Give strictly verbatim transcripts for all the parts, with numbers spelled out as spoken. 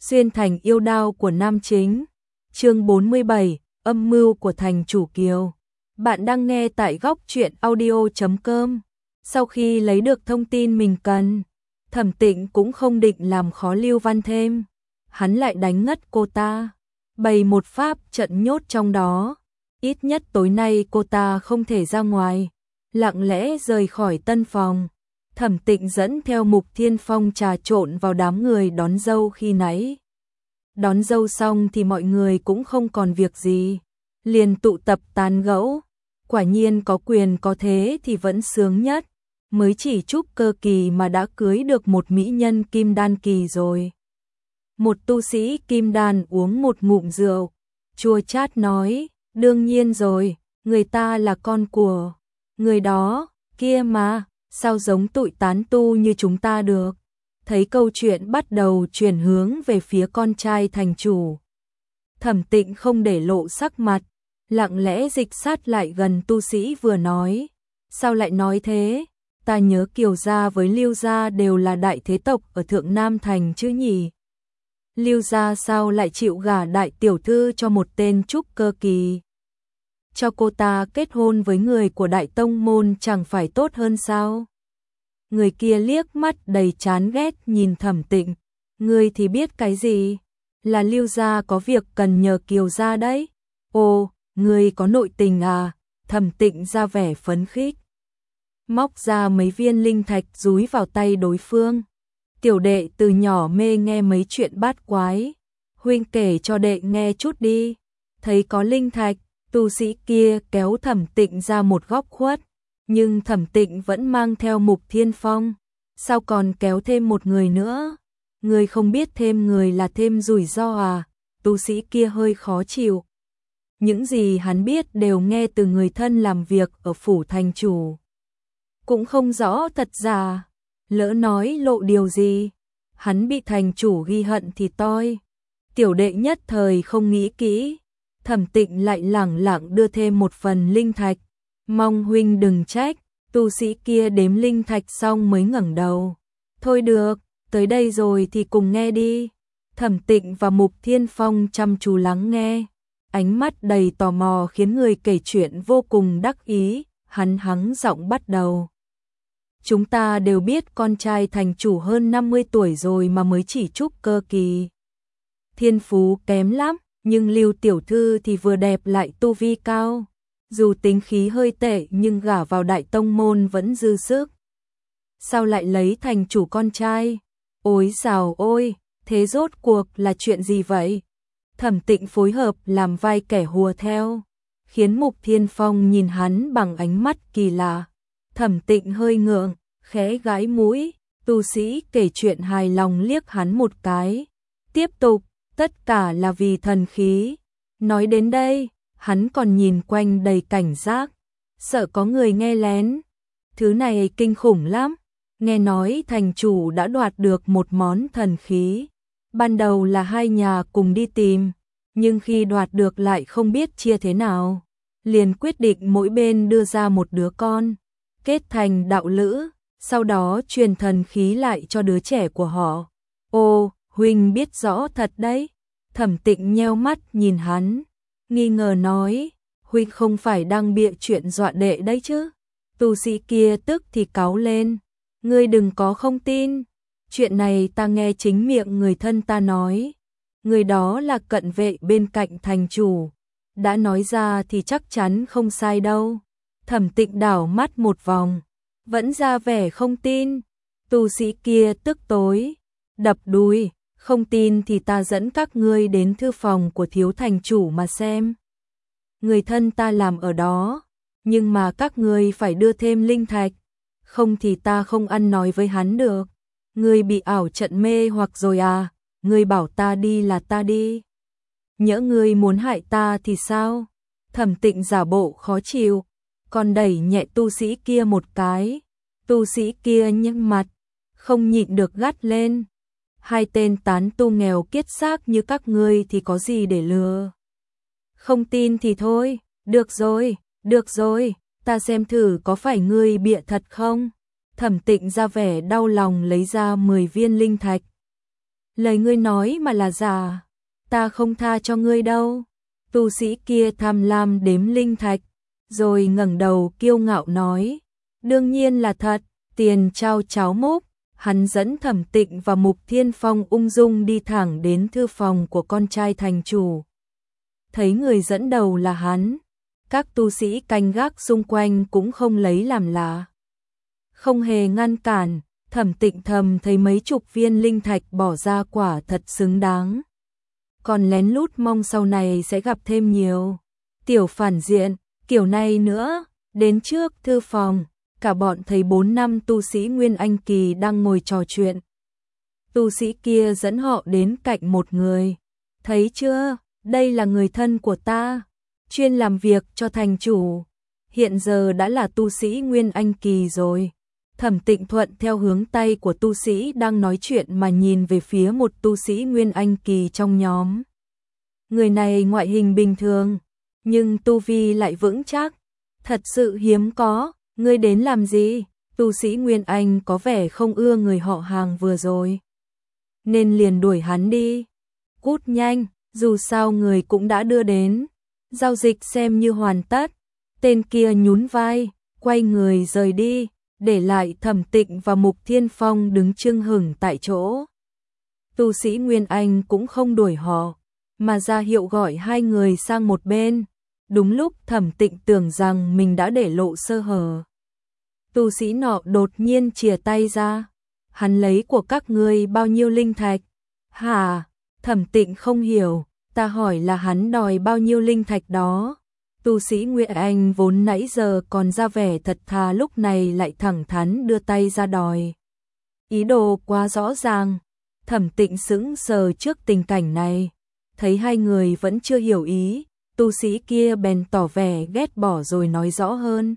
Xuyên thành yêu đao của nam chính. Chương bốn mươi bảy, âm mưu của thành chủ Kiều. Bạn đang nghe tại góc truyện audio chấm com. Sau khi lấy được thông tin mình cần, Thẩm Tịnh cũng không định làm khó Lưu Văn thêm. Hắn lại đánh ngất cô ta, bày một pháp trận nhốt trong đó. Ít nhất tối nay cô ta không thể ra ngoài, lặng lẽ rời khỏi tân phòng. Thẩm Tịnh dẫn theo Mục Thiên Phong trà trộn vào đám người đón dâu khi nãy. Đón dâu xong thì mọi người cũng không còn việc gì, liền tụ tập tán gẫu. Quả nhiên có quyền có thế thì vẫn sướng nhất, mới chỉ trúc cơ kỳ mà đã cưới được một mỹ nhân kim đan kỳ rồi. Một tu sĩ kim đan uống một ngụm rượu, chua chát nói, đương nhiên rồi, người ta là con của người đó, kia mà, sao giống tụi tán tu như chúng ta được. Thấy câu chuyện bắt đầu chuyển hướng về phía con trai thành chủ, Thẩm Tịnh không để lộ sắc mặt, lặng lẽ dịch sát lại gần tu sĩ vừa nói. Sao lại nói thế? Ta nhớ Kiều gia với Lưu gia đều là đại thế tộc ở Thượng Nam Thành chứ nhỉ? Lưu gia sao lại chịu gả đại tiểu thư cho một tên trúc cơ kỳ? Cho cô ta kết hôn với người của đại tông môn chẳng phải tốt hơn sao? Người kia liếc mắt đầy chán ghét nhìn Thẩm Tịnh. Ngươi thì biết cái gì? Là Lưu gia có việc cần nhờ Kiều gia đấy. Ồ, ngươi có nội tình à? Thẩm Tịnh ra vẻ phấn khích, móc ra mấy viên linh thạch dúi vào tay đối phương. Tiểu đệ từ nhỏ mê nghe mấy chuyện bát quái, huynh kể cho đệ nghe chút đi. Thấy có linh thạch, tu sĩ kia kéo Thẩm Tịnh ra một góc khuất, nhưng Thẩm Tịnh vẫn mang theo Mục Thiên Phong. Sao còn kéo thêm một người nữa? Người không biết thêm người là thêm rủi ro à? Tu sĩ kia hơi khó chịu. Những gì hắn biết đều nghe từ người thân làm việc ở phủ thành chủ, cũng không rõ thật giả. Lỡ nói lộ điều gì, hắn bị thành chủ ghi hận thì toi. Tiểu đệ nhất thời không nghĩ kỹ. Thẩm Tịnh lại lẳng lặng đưa thêm một phần linh thạch. Mong huynh đừng trách. Tu sĩ kia đếm linh thạch xong mới ngẩng đầu. Thôi được, tới đây rồi thì cùng nghe đi. Thẩm Tịnh và Mục Thiên Phong chăm chú lắng nghe, ánh mắt đầy tò mò khiến người kể chuyện vô cùng đắc ý. Hắn hắng giọng bắt đầu. Chúng ta đều biết con trai thành chủ hơn năm mươi tuổi rồi mà mới chỉ trúc cơ kỳ. Thiên phú kém lắm, nhưng Lưu tiểu thư thì vừa đẹp lại tu vi cao. Dù tính khí hơi tệ nhưng gả vào đại tông môn vẫn dư sức. Sao lại lấy thành chủ con trai? Ôi dào ôi, thế rốt cuộc là chuyện gì vậy? Thẩm Tịnh phối hợp làm vai kẻ hùa theo, khiến Mục Thiên Phong nhìn hắn bằng ánh mắt kỳ lạ. Thẩm Tịnh hơi ngượng, khẽ gãi mũi. Tu sĩ kể chuyện hài lòng liếc hắn một cái, tiếp tục, tất cả là vì thần khí. Nói đến đây, hắn còn nhìn quanh đầy cảnh giác, sợ có người nghe lén. Thứ này kinh khủng lắm. Nghe nói thành chủ đã đoạt được một món thần khí. Ban đầu là hai nhà cùng đi tìm, nhưng khi đoạt được lại không biết chia thế nào, liền quyết định mỗi bên đưa ra một đứa con, kết thành đạo lữ, sau đó truyền thần khí lại cho đứa trẻ của họ. Ô, huynh biết rõ thật đấy. Thẩm Tịnh nheo mắt nhìn hắn, nghi ngờ nói, huynh không phải đang bịa chuyện dọa đệ đấy chứ? Tu sĩ kia tức thì cáu lên, ngươi đừng có không tin, chuyện này ta nghe chính miệng người thân ta nói. Người đó là cận vệ bên cạnh thành chủ, đã nói ra thì chắc chắn không sai đâu. Thẩm Tịnh đảo mắt một vòng, vẫn ra vẻ không tin. Tu sĩ kia tức tối, đập đùi, không tin thì ta dẫn các ngươi đến thư phòng của thiếu thành chủ mà xem. Người thân ta làm ở đó, nhưng mà các ngươi phải đưa thêm linh thạch, không thì ta không ăn nói với hắn được. Ngươi bị ảo trận mê hoặc rồi à? Ngươi bảo ta đi là ta đi. Nhỡ ngươi muốn hại ta thì sao? Thẩm Tịnh giả bộ khó chịu, còn đẩy nhẹ tu sĩ kia một cái. Tu sĩ kia nhếch mặt, không nhịn được gắt lên. Hai tên tán tu nghèo kiết xác như các ngươi thì có gì để lừa? Không tin thì thôi, được rồi, được rồi, ta xem thử có phải ngươi bịa thật không? Thẩm Tịnh ra vẻ đau lòng lấy ra mười viên linh thạch. lời ngươi nói mà là giả, ta không tha cho ngươi đâu. Tu sĩ kia tham lam đếm linh thạch, rồi ngẩng đầu kiêu ngạo nói, đương nhiên là thật, tiền trao cháo múc. Hắn dẫn Thẩm Tịnh và Mục Thiên Phong ung dung đi thẳng đến thư phòng của con trai thành chủ. Thấy người dẫn đầu là hắn, các tu sĩ canh gác xung quanh cũng không lấy làm lạ. Không hề ngăn cản, Thẩm Tịnh thầm thấy mấy chục viên linh thạch bỏ ra quả thật xứng đáng. Còn lén lút mong sau này sẽ gặp thêm nhiều tiểu phản diện, kiểu này nữa. Đến trước thư phòng, cả bọn thấy bốn năm tu sĩ Nguyên Anh Kỳ đang ngồi trò chuyện. Tu sĩ kia dẫn họ đến cạnh một người. Thấy chưa, đây là người thân của ta, chuyên làm việc cho thành chủ. Hiện giờ đã là tu sĩ Nguyên Anh Kỳ rồi. Thẩm Tịnh thuận theo hướng tay của tu sĩ đang nói chuyện mà nhìn về phía một tu sĩ Nguyên Anh Kỳ trong nhóm. Người này ngoại hình bình thường, nhưng tu vi lại vững chắc. Thật sự hiếm có. Ngươi đến làm gì? Tu sĩ Nguyên Anh có vẻ không ưa người họ hàng vừa rồi, nên liền đuổi hắn đi. Cút nhanh, dù sao người cũng đã đưa đến. Giao dịch xem như hoàn tất. Tên kia nhún vai, quay người rời đi, để lại Thẩm Tịnh và Mục Thiên Phong đứng chưng hửng tại chỗ. Tu sĩ Nguyên Anh cũng không đuổi họ, mà ra hiệu gọi hai người sang một bên. Đúng lúc Thẩm Tịnh tưởng rằng mình đã để lộ sơ hở, tu sĩ nọ đột nhiên chìa tay ra. Hắn lấy của các ngươi bao nhiêu linh thạch? Hả? Thẩm Tịnh không hiểu, ta hỏi là hắn đòi bao nhiêu linh thạch đó. Tu sĩ Nguyên Anh vốn nãy giờ còn ra vẻ thật thà, lúc này lại thẳng thắn đưa tay ra đòi. Ý đồ quá rõ ràng. Thẩm Tịnh sững sờ trước tình cảnh này, thấy hai người vẫn chưa hiểu ý. Tu sĩ kia bèn tỏ vẻ ghét bỏ rồi nói rõ hơn.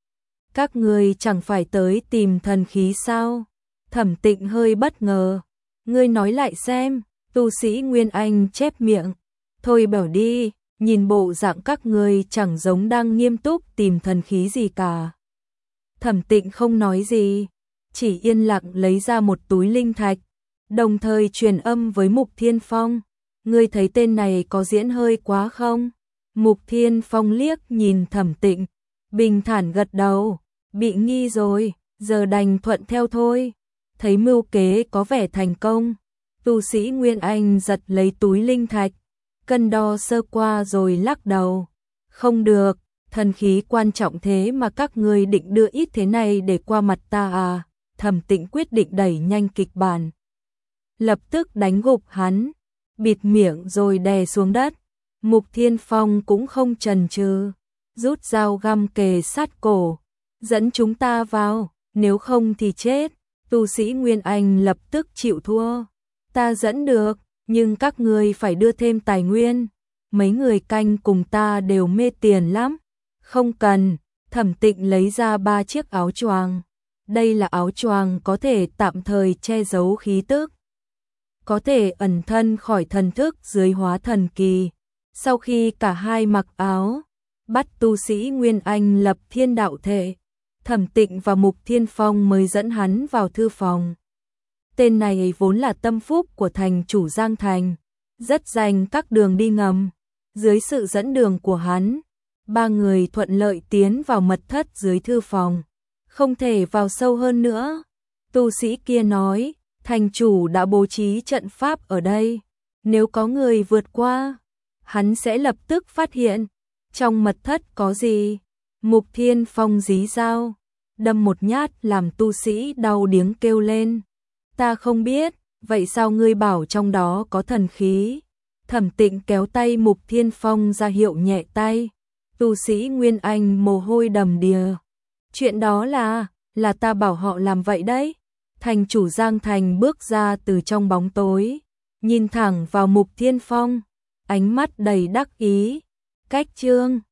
Các ngươi chẳng phải tới tìm thần khí sao? Thẩm Tịnh hơi bất ngờ. Ngươi nói lại xem. Tu sĩ Nguyên Anh chép miệng. Thôi bảo đi, nhìn bộ dạng các ngươi chẳng giống đang nghiêm túc tìm thần khí gì cả. Thẩm Tịnh không nói gì, chỉ yên lặng lấy ra một túi linh thạch, đồng thời truyền âm với Mục Thiên Phong. Ngươi thấy tên này có diễn hơi quá không? Mục Thiên Phong liếc nhìn Thẩm Tịnh, bình thản gật đầu, bị nghi rồi, giờ đành thuận theo thôi. Thấy mưu kế có vẻ thành công, tu sĩ Nguyên Anh giật lấy túi linh thạch, cân đo sơ qua rồi lắc đầu. Không được, thần khí quan trọng thế mà các ngươi định đưa ít thế này để qua mặt ta à? Thẩm Tịnh quyết định đẩy nhanh kịch bản, lập tức đánh gục hắn, bịt miệng rồi đè xuống đất. Mục Thiên Phong cũng không chần chừ, rút dao găm kề sát cổ, dẫn chúng ta vào, nếu không thì chết. Tu sĩ Nguyên Anh lập tức chịu thua. Ta dẫn được, nhưng các ngươi phải đưa thêm tài nguyên. Mấy người canh cùng ta đều mê tiền lắm. Không cần. Thẩm Tịnh lấy ra ba chiếc áo choàng. Đây là áo choàng có thể tạm thời che giấu khí tức, có thể ẩn thân khỏi thần thức dưới hóa thần kỳ. Sau khi cả hai mặc áo, bắt tu sĩ Nguyên Anh lập thiên đạo thể, Thẩm Tịnh và Mục Thiên Phong mới dẫn hắn vào thư phòng. Tên này vốn là tâm phúc của thành chủ Giang Thành, rất dành các đường đi ngầm. Dưới sự dẫn đường của hắn, ba người thuận lợi tiến vào mật thất dưới thư phòng, không thể vào sâu hơn nữa. Tu sĩ kia nói, thành chủ đã bố trí trận pháp ở đây, nếu có người vượt qua, hắn sẽ lập tức phát hiện. Trong mật thất có gì? Mục Thiên Phong dí dao, đâm một nhát làm tu sĩ đau điếng kêu lên. Ta không biết, vậy sao ngươi bảo trong đó có thần khí? Thẩm Tịnh kéo tay Mục Thiên Phong ra hiệu nhẹ tay. Tu sĩ Nguyên Anh mồ hôi đầm đìa. Chuyện đó là, là ta bảo họ làm vậy đấy. Thành chủ Giang Thành bước ra từ trong bóng tối, nhìn thẳng vào Mục Thiên Phong, ánh mắt đầy đắc ý. Cách chương